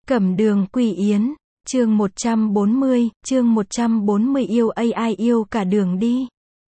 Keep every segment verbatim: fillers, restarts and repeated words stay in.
Cẩm đường Quỳ Yến, chương một trăm bốn mươi, chương một trăm bốn mươi yêu a i yêu cả đường đi.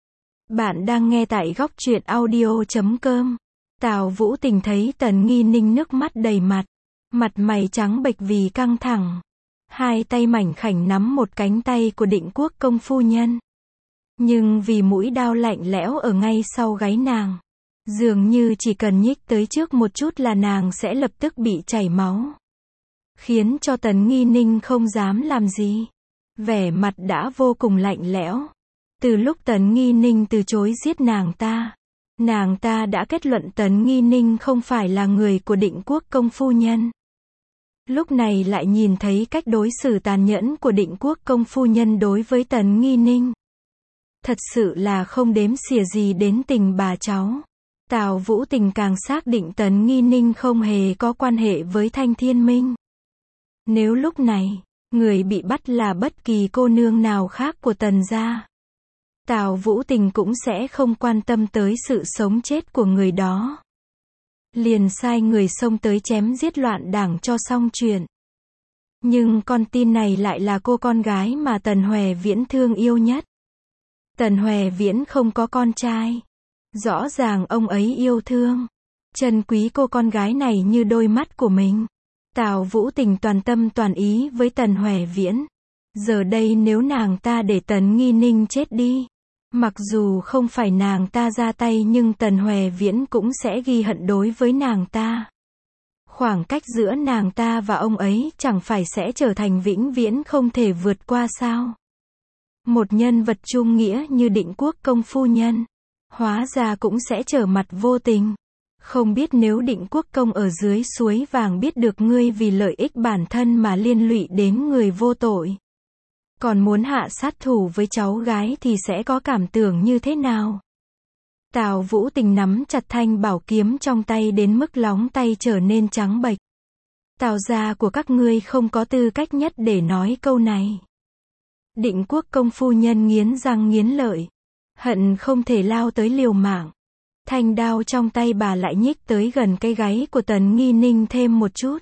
Bạn đang nghe tại góc truyện audio chấm com. Tào Vũ Tình thấy Tần Nghi Ninh nước mắt đầy mặt, mặt mày trắng bệch vì căng thẳng. Hai tay mảnh khảnh nắm một cánh tay của Định Quốc công phu nhân. Nhưng vì mũi đao lạnh lẽo ở ngay sau gáy nàng, dường như chỉ cần nhích tới trước một chút là nàng sẽ lập tức bị chảy máu. Khiến cho Tần Nghi Ninh không dám làm gì. Vẻ mặt đã vô cùng lạnh lẽo. Từ lúc Tần Nghi Ninh từ chối giết nàng ta, nàng ta đã kết luận Tần Nghi Ninh không phải là người của Định Quốc công phu nhân. Lúc này lại nhìn thấy cách đối xử tàn nhẫn của Định Quốc công phu nhân đối với Tần Nghi Ninh. Thật sự là không đếm xỉa gì đến tình bà cháu. Tào Vũ Tình càng xác định Tần Nghi Ninh không hề có quan hệ với Thanh Thiên Minh. Nếu lúc này, người bị bắt là bất kỳ cô nương nào khác của Tần gia, Tào Vũ Tình cũng sẽ không quan tâm tới sự sống chết của người đó. Liền sai người xông tới chém giết loạn đảng cho xong chuyện. Nhưng con tin này lại là cô con gái mà Tần Hòe Viễn thương yêu nhất. Tần Hòe Viễn không có con trai. Rõ ràng ông ấy yêu thương, trân quý cô con gái này như đôi mắt của mình. Tào Vũ Tình toàn tâm toàn ý với Tần Hòe Viễn. Giờ đây nếu nàng ta để Tần Nghi Ninh chết đi, mặc dù không phải nàng ta ra tay nhưng Tần Hòe Viễn cũng sẽ ghi hận đối với nàng ta. Khoảng cách giữa nàng ta và ông ấy chẳng phải sẽ trở thành vĩnh viễn không thể vượt qua sao? Một nhân vật trung nghĩa như Định Quốc công phu nhân, hóa ra cũng sẽ trở mặt vô tình. Không biết nếu Định Quốc công ở dưới suối vàng biết được ngươi vì lợi ích bản thân mà liên lụy đến người vô tội, còn muốn hạ sát thủ với cháu gái thì sẽ có cảm tưởng như thế nào? Tào Vũ Tình nắm chặt thanh bảo kiếm trong tay đến mức lóng tay trở nên trắng bệch. Tào gia của các ngươi không có tư cách nhất để nói câu này. Định Quốc công phu nhân nghiến răng nghiến lợi, hận không thể lao tới liều mạng. Thanh đao trong tay bà lại nhích tới gần cái gáy của Tần Nghi Ninh thêm một chút.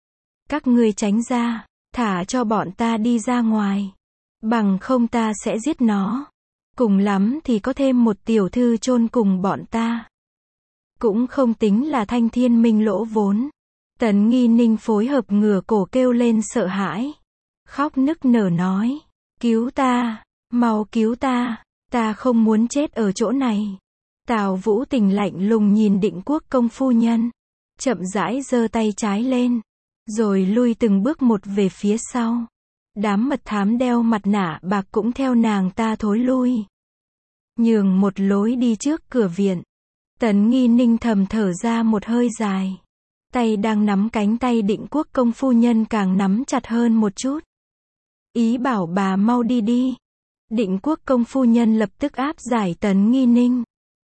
Các ngươi tránh ra, thả cho bọn ta đi ra ngoài. Bằng không ta sẽ giết nó. Cùng lắm thì có thêm một tiểu thư chôn cùng bọn ta. Cũng không tính là Thanh Thiên Minh lỗ vốn. Tần Nghi Ninh phối hợp ngửa cổ kêu lên sợ hãi. Khóc nức nở nói, cứu ta, mau cứu ta, ta không muốn chết ở chỗ này. Tào Vũ Tình lạnh lùng nhìn Định Quốc công phu nhân, chậm rãi giơ tay trái lên, rồi lui từng bước một về phía sau. Đám mật thám đeo mặt nạ bạc cũng theo nàng ta thối lui, nhường một lối đi trước cửa viện. Tần Nghi Ninh thầm thở ra một hơi dài, tay đang nắm cánh tay Định Quốc công phu nhân càng nắm chặt hơn một chút. Ý bảo bà mau đi đi. Định Quốc công phu nhân lập tức áp giải Tần Nghi Ninh,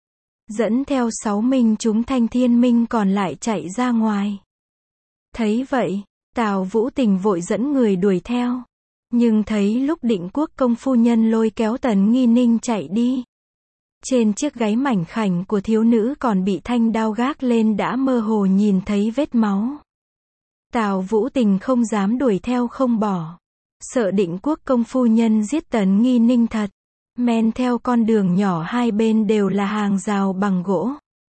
dẫn theo sáu minh chúng Thanh Thiên Minh còn lại chạy ra ngoài. Thấy vậy, Tào Vũ Tình vội dẫn người đuổi theo. Nhưng thấy lúc Định Quốc công phu nhân lôi kéo Tần Nghi Ninh chạy đi, trên chiếc gáy mảnh khảnh của thiếu nữ còn bị thanh đao gác lên đã mơ hồ nhìn thấy vết máu. Tào Vũ Tình không dám đuổi theo không bỏ, sợ Định Quốc công phu nhân giết Tần Nghi Ninh thật. Men theo con đường nhỏ hai bên đều là hàng rào bằng gỗ.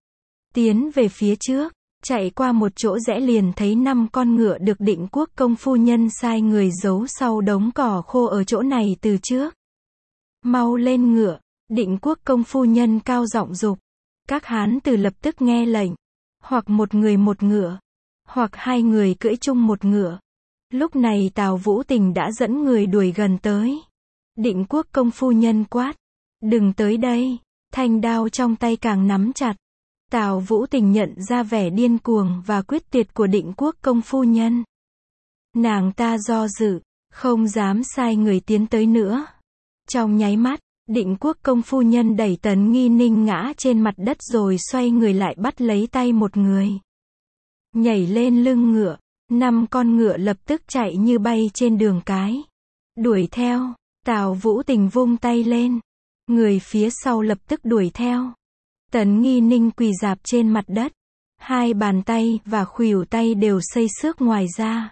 Tiến về phía trước, chạy qua một chỗ rẽ liền thấy năm con ngựa được Định Quốc công phu nhân sai người giấu sau đống cỏ khô ở chỗ này từ trước. Mau lên ngựa, Định Quốc công phu nhân cao giọng giục. Các hán tử lập tức nghe lệnh, hoặc một người một ngựa, hoặc hai người cưỡi chung một ngựa. Lúc này Tào Vũ Tình đã dẫn người đuổi gần tới. Định Quốc công phu nhân quát, đừng tới đây. Thanh đao trong tay càng nắm chặt. Tào Vũ Tình nhận ra vẻ điên cuồng và quyết tuyệt của Định Quốc công phu nhân. Nàng ta do dự, không dám sai người tiến tới nữa. Trong nháy mắt, Định Quốc công phu nhân đẩy Tần Nghi Ninh ngã trên mặt đất rồi xoay người lại bắt lấy tay một người, nhảy lên lưng ngựa. Năm con ngựa lập tức chạy như bay trên đường cái, đuổi theo. Tào Vũ Tình vung tay lên, người phía sau lập tức đuổi theo. Tần Nghi Ninh quỳ rạp trên mặt đất, hai bàn tay và khuỷu tay đều xây xước ngoài ra.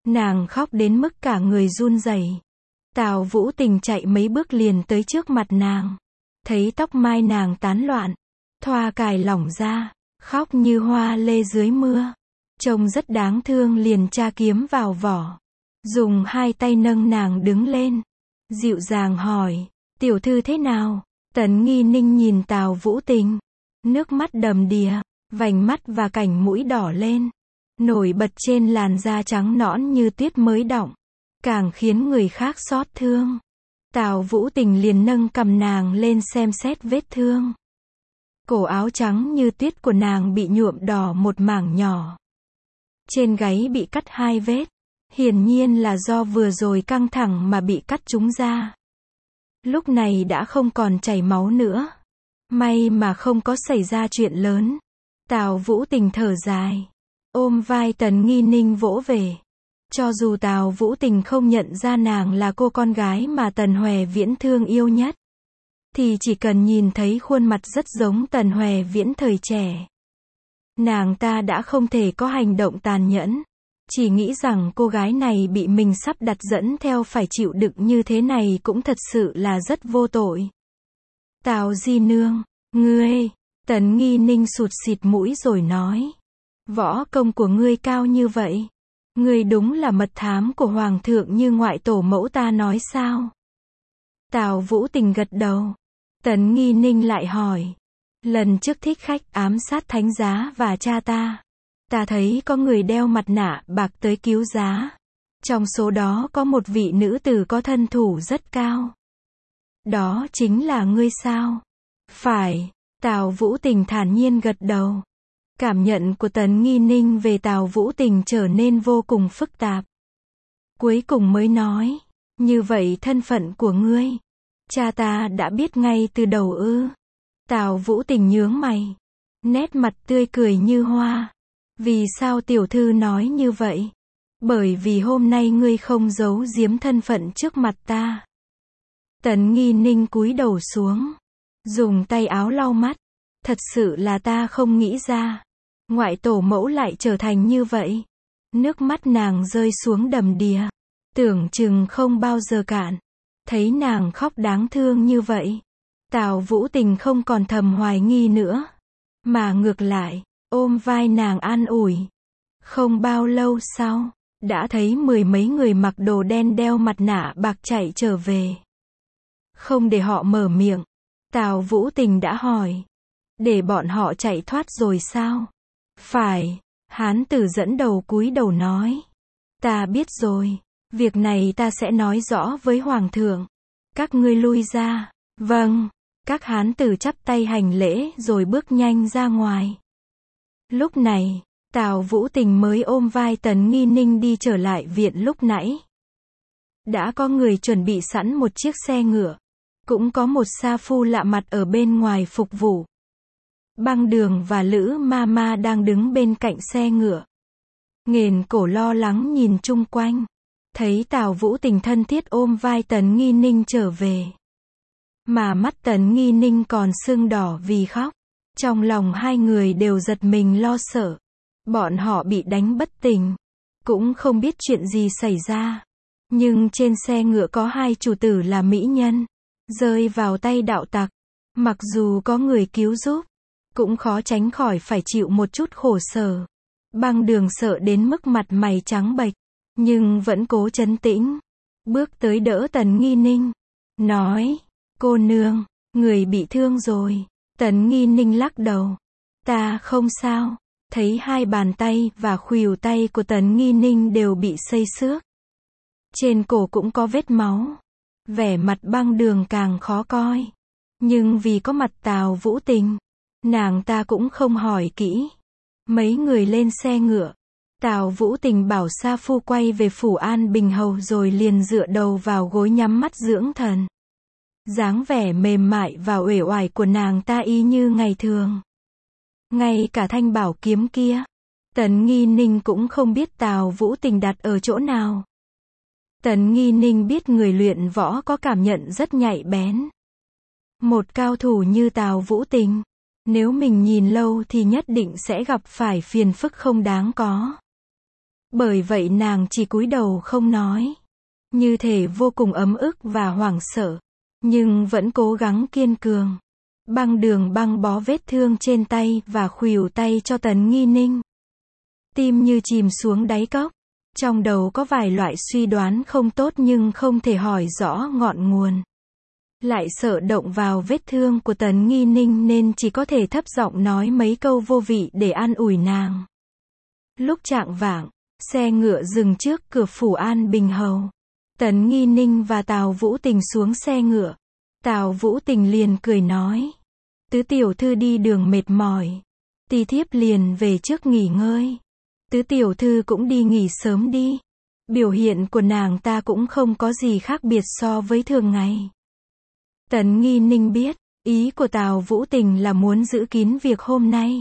Nàng khóc đến mức cả người run rẩy. Tào Vũ Tình chạy mấy bước liền tới trước mặt nàng. Thấy tóc mai nàng tán loạn, thoa cài lỏng ra, khóc như hoa lê dưới mưa. Trông rất đáng thương liền tra kiếm vào vỏ. Dùng hai tay nâng nàng đứng lên. Dịu dàng hỏi, tiểu thư thế nào? Tấn Nghi Ninh nhìn Tào Vũ Tình. Nước mắt đầm đìa, vành mắt và cành mũi đỏ lên. Nổi bật trên làn da trắng nõn như tuyết mới đọng. Càng khiến người khác xót thương. Tào Vũ Tình liền nâng cằm nàng lên xem xét vết thương. Cổ áo trắng như tuyết của nàng bị nhuộm đỏ một mảng nhỏ. Trên gáy bị cắt hai vết. Hiển nhiên là do vừa rồi căng thẳng mà bị cắt trúng ra. Lúc này đã không còn chảy máu nữa. May mà không có xảy ra chuyện lớn. Tào Vũ Tình thở dài. Ôm vai Tấn Nghi Ninh vỗ về. Cho dù Tào Vũ Tình không nhận ra nàng là cô con gái mà Tần Hoè Viễn thương yêu nhất, thì chỉ cần nhìn thấy khuôn mặt rất giống Tần Hoè Viễn thời trẻ, nàng ta đã không thể có hành động tàn nhẫn. Chỉ nghĩ rằng cô gái này bị mình sắp đặt dẫn theo phải chịu đựng như thế này cũng thật sự là rất vô tội. Tào di nương, ngươi, Tấn Nghi Ninh sụt xịt mũi rồi nói. Võ công của ngươi cao như vậy. Ngươi đúng là mật thám của Hoàng thượng như ngoại tổ mẫu ta nói sao? Tào Vũ Tình gật đầu. Tấn Nghi Ninh lại hỏi. Lần trước thích khách ám sát thánh giá và cha ta. Ta thấy có người đeo mặt nạ bạc tới cứu giá. Trong số đó có một vị nữ tử có thân thủ rất cao. Đó chính là ngươi sao? Phải. Tào Vũ Tình thản nhiên gật đầu. Cảm nhận của Tấn Nghi Ninh về Tào Vũ Tình trở nên vô cùng phức tạp. Cuối cùng mới nói. Như vậy thân phận của ngươi, cha ta đã biết ngay từ đầu ư? Tào Vũ Tình nhướng mày. Nét mặt tươi cười như hoa. Vì sao tiểu thư nói như vậy? Bởi vì hôm nay ngươi không giấu giếm thân phận trước mặt ta. Tấn Nghi Ninh cúi đầu xuống. Dùng tay áo lau mắt. Thật sự là ta không nghĩ ra. Ngoại tổ mẫu lại trở thành như vậy. Nước mắt nàng rơi xuống đầm đìa. Tưởng chừng không bao giờ cạn. Thấy nàng khóc đáng thương như vậy. Tào Vũ Tình không còn thầm hoài nghi nữa. Mà ngược lại, ôm vai nàng an ủi. Không bao lâu sau, đã thấy mười mấy người mặc đồ đen đeo mặt nạ bạc chạy trở về. Không để họ mở miệng, Tào Vũ Tình đã hỏi. Để bọn họ chạy thoát rồi sao? Phải, hán tử dẫn đầu cúi đầu nói. Ta biết rồi, việc này ta sẽ nói rõ với Hoàng thượng. Các ngươi lui ra. Vâng, các hán tử chắp tay hành lễ rồi bước nhanh ra ngoài. Lúc này, Tào Vũ Tình mới ôm vai Tấn Nghi Ninh đi trở lại viện lúc nãy. Đã có người chuẩn bị sẵn một chiếc xe ngựa. Cũng có một sa phu lạ mặt ở bên ngoài phục vụ. Băng Đường và Lữ Ma Ma đang đứng bên cạnh xe ngựa. Nghền cổ lo lắng nhìn chung quanh. Thấy Tào Vũ Tình thân thiết ôm vai Tấn Nghi Ninh trở về. Mà mắt Tấn Nghi Ninh còn sưng đỏ vì khóc. Trong lòng hai người đều giật mình lo sợ. Bọn họ bị đánh bất tỉnh. Cũng không biết chuyện gì xảy ra. Nhưng trên xe ngựa có hai chủ tử là mỹ nhân. Rơi vào tay đạo tặc. Mặc dù có người cứu giúp, cũng khó tránh khỏi phải chịu một chút khổ sở. Băng Đường sợ đến mức mặt mày trắng bệch. Nhưng vẫn cố trấn tĩnh. Bước tới đỡ Tấn Nghi Ninh. Nói, cô nương, người bị thương rồi. Tấn Nghi Ninh lắc đầu. Ta không sao. Thấy hai bàn tay và khuỷu tay của Tấn Nghi Ninh đều bị xây xước. Trên cổ cũng có vết máu. Vẻ mặt Băng Đường càng khó coi. Nhưng vì có mặt Tào Vũ Tình, nàng ta cũng không hỏi kỹ. Mấy người lên xe ngựa. Tào Vũ Tình bảo sa phu quay về phủ An Bình Hầu rồi liền dựa đầu vào gối nhắm mắt dưỡng thần. Dáng vẻ mềm mại và uể oải của nàng ta y như ngày thường. Ngay cả thanh bảo kiếm kia, Tấn Nghi Ninh cũng không biết Tào Vũ Tình đặt ở chỗ nào. Tấn Nghi Ninh biết người luyện võ có cảm nhận rất nhạy bén. Một cao thủ như Tào Vũ Tình, nếu mình nhìn lâu thì nhất định sẽ gặp phải phiền phức không đáng có. Bởi vậy nàng chỉ cúi đầu không nói. Như thể vô cùng ấm ức và hoảng sợ. Nhưng vẫn cố gắng kiên cường. Băng Đường băng bó vết thương trên tay và khuỷu tay cho Tần Nghi Ninh. Tim như chìm xuống đáy cốc. Trong đầu có vài loại suy đoán không tốt nhưng không thể hỏi rõ ngọn nguồn. Lại sợ động vào vết thương của Tần Nghi Ninh nên chỉ có thể thấp giọng nói mấy câu vô vị để an ủi nàng. Lúc chạng vạng, xe ngựa dừng trước cửa phủ An Bình Hầu. Tần Nghi Ninh và Tào Vũ Tình xuống xe ngựa. Tào Vũ Tình liền cười nói. Tứ tiểu thư đi đường mệt mỏi. Tỳ thiếp liền về trước nghỉ ngơi. Tứ tiểu thư cũng đi nghỉ sớm đi. Biểu hiện của nàng ta cũng không có gì khác biệt so với thường ngày. Tần Nghi Ninh biết, ý của Tào Vũ Tình là muốn giữ kín việc hôm nay.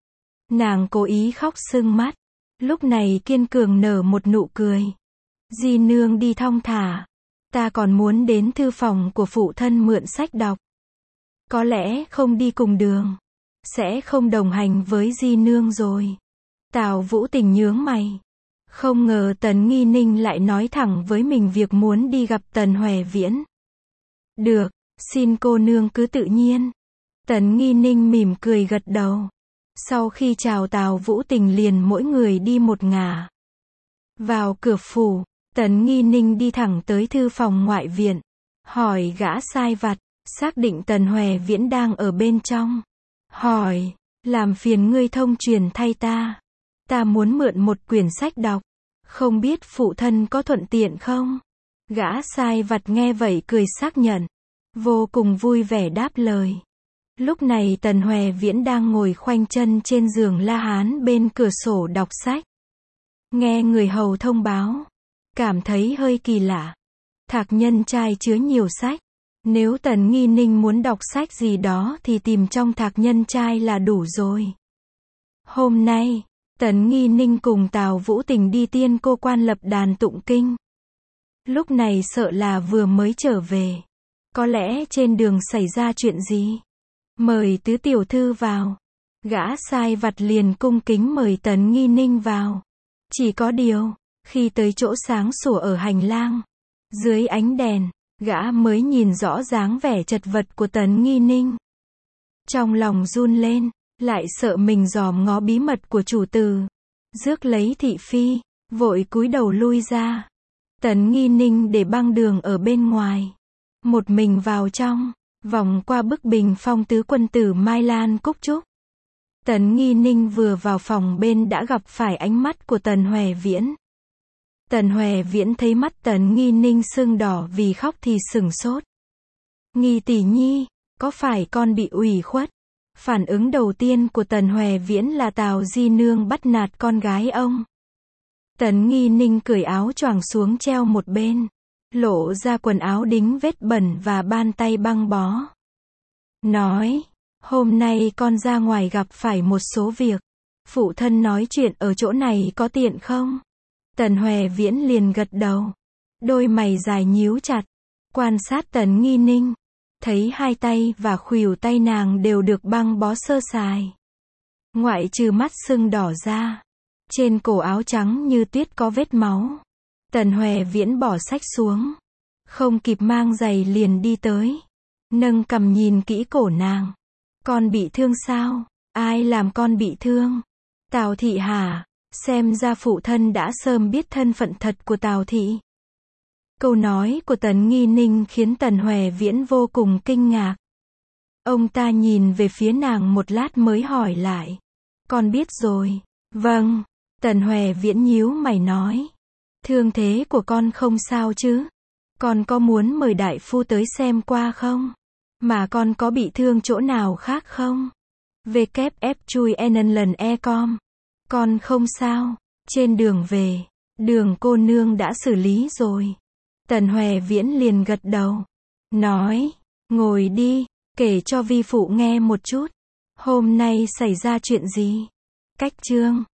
Nàng cố ý khóc sưng mắt. Lúc này kiên cường nở một nụ cười. Di nương đi thong thả. Ta còn muốn đến thư phòng của phụ thân mượn sách đọc. Có lẽ không đi cùng đường. Sẽ không đồng hành với Di nương rồi. Tào Vũ Tình nhướng mày. Không ngờ Tần Nghi Ninh lại nói thẳng với mình việc muốn đi gặp Tần Hoè Viễn. Được, xin cô nương cứ tự nhiên. Tần Nghi Ninh mỉm cười gật đầu. Sau khi chào Tào Vũ Tình liền mỗi người đi một ngả. Vào cửa phủ, Tần Nghi Ninh đi thẳng tới thư phòng ngoại viện. Hỏi gã sai vặt, xác định Tần Hoè Viễn đang ở bên trong. Hỏi, làm phiền ngươi thông truyền thay ta. Ta muốn mượn một quyển sách đọc. Không biết phụ thân có thuận tiện không? Gã sai vặt nghe vậy cười xác nhận. Vô cùng vui vẻ đáp lời. Lúc này Tần Hoè Viễn đang ngồi khoanh chân trên giường La Hán bên cửa sổ đọc sách. Nghe người hầu thông báo. Cảm thấy hơi kỳ lạ. Thạc nhân trai chứa nhiều sách. Nếu Tần Nghi Ninh muốn đọc sách gì đó thì tìm trong thạc nhân trai là đủ rồi. Hôm nay, Tần Nghi Ninh cùng Tào Vũ Tình đi Tiên Cô Quan lập đàn tụng kinh. Lúc này sợ là vừa mới trở về. Có lẽ trên đường xảy ra chuyện gì? Mời tứ tiểu thư vào. Gã sai vặt liền cung kính mời Tần Nghi Ninh vào. Chỉ có điều, khi tới chỗ sáng sủa ở hành lang, dưới ánh đèn, gã mới nhìn rõ dáng vẻ chật vật của Tần Nghi Ninh. Trong lòng run lên, lại sợ mình dòm ngó bí mật của chủ tử. Rước lấy thị phi, vội cúi đầu lui ra. Tần Nghi Ninh để Băng Đường ở bên ngoài. Một mình vào trong, vòng qua bức bình phong tứ quân tử Mai Lan Cúc Trúc. Tần Nghi Ninh vừa vào phòng bên đã gặp phải ánh mắt của Tần Hoè Viễn. Tần Hoè Viễn thấy mắt Tần Nghi Ninh sưng đỏ vì khóc thì sửng sốt. Nghi tỷ nhi, có phải con bị ủy khuất? Phản ứng đầu tiên của Tần Hoè Viễn là Tào Di nương bắt nạt con gái ông. Tần Nghi Ninh cởi áo choàng xuống treo một bên, lộ ra quần áo đính vết bẩn và bàn tay băng bó. Nói, hôm nay con ra ngoài gặp phải một số việc. Phụ thân nói chuyện ở chỗ này có tiện không? Tần Hoè Viễn liền gật đầu. Đôi mày dài nhíu chặt. Quan sát Tần Nghi Ninh. Thấy hai tay và khuỷu tay nàng đều được băng bó sơ sài. Ngoại trừ mắt sưng đỏ ra. Trên cổ áo trắng như tuyết có vết máu. Tần Hoè Viễn bỏ sách xuống. Không kịp mang giày liền đi tới. Nâng cằm nhìn kỹ cổ nàng. Con bị thương sao? Ai làm con bị thương? Tào thị hả? Xem ra phụ thân đã sớm biết thân phận thật của Tào thị. Câu nói của Tần Nghi Ninh khiến Tần Hoè Viễn vô cùng kinh ngạc. Ông ta nhìn về phía nàng một lát mới hỏi lại. Con biết rồi. Vâng. Tần Hoè Viễn nhíu mày nói. Thương thế của con không sao chứ? Con có muốn mời đại phu tới xem qua không? Mà con có bị thương chỗ nào khác không? vê kép ép chui en lần e com. Con không sao. Trên đường về, Đường cô nương đã xử lý rồi. Tần Hoè Viễn liền gật đầu. Nói, ngồi đi, kể cho vi phụ nghe một chút. Hôm nay xảy ra chuyện gì? Cách chương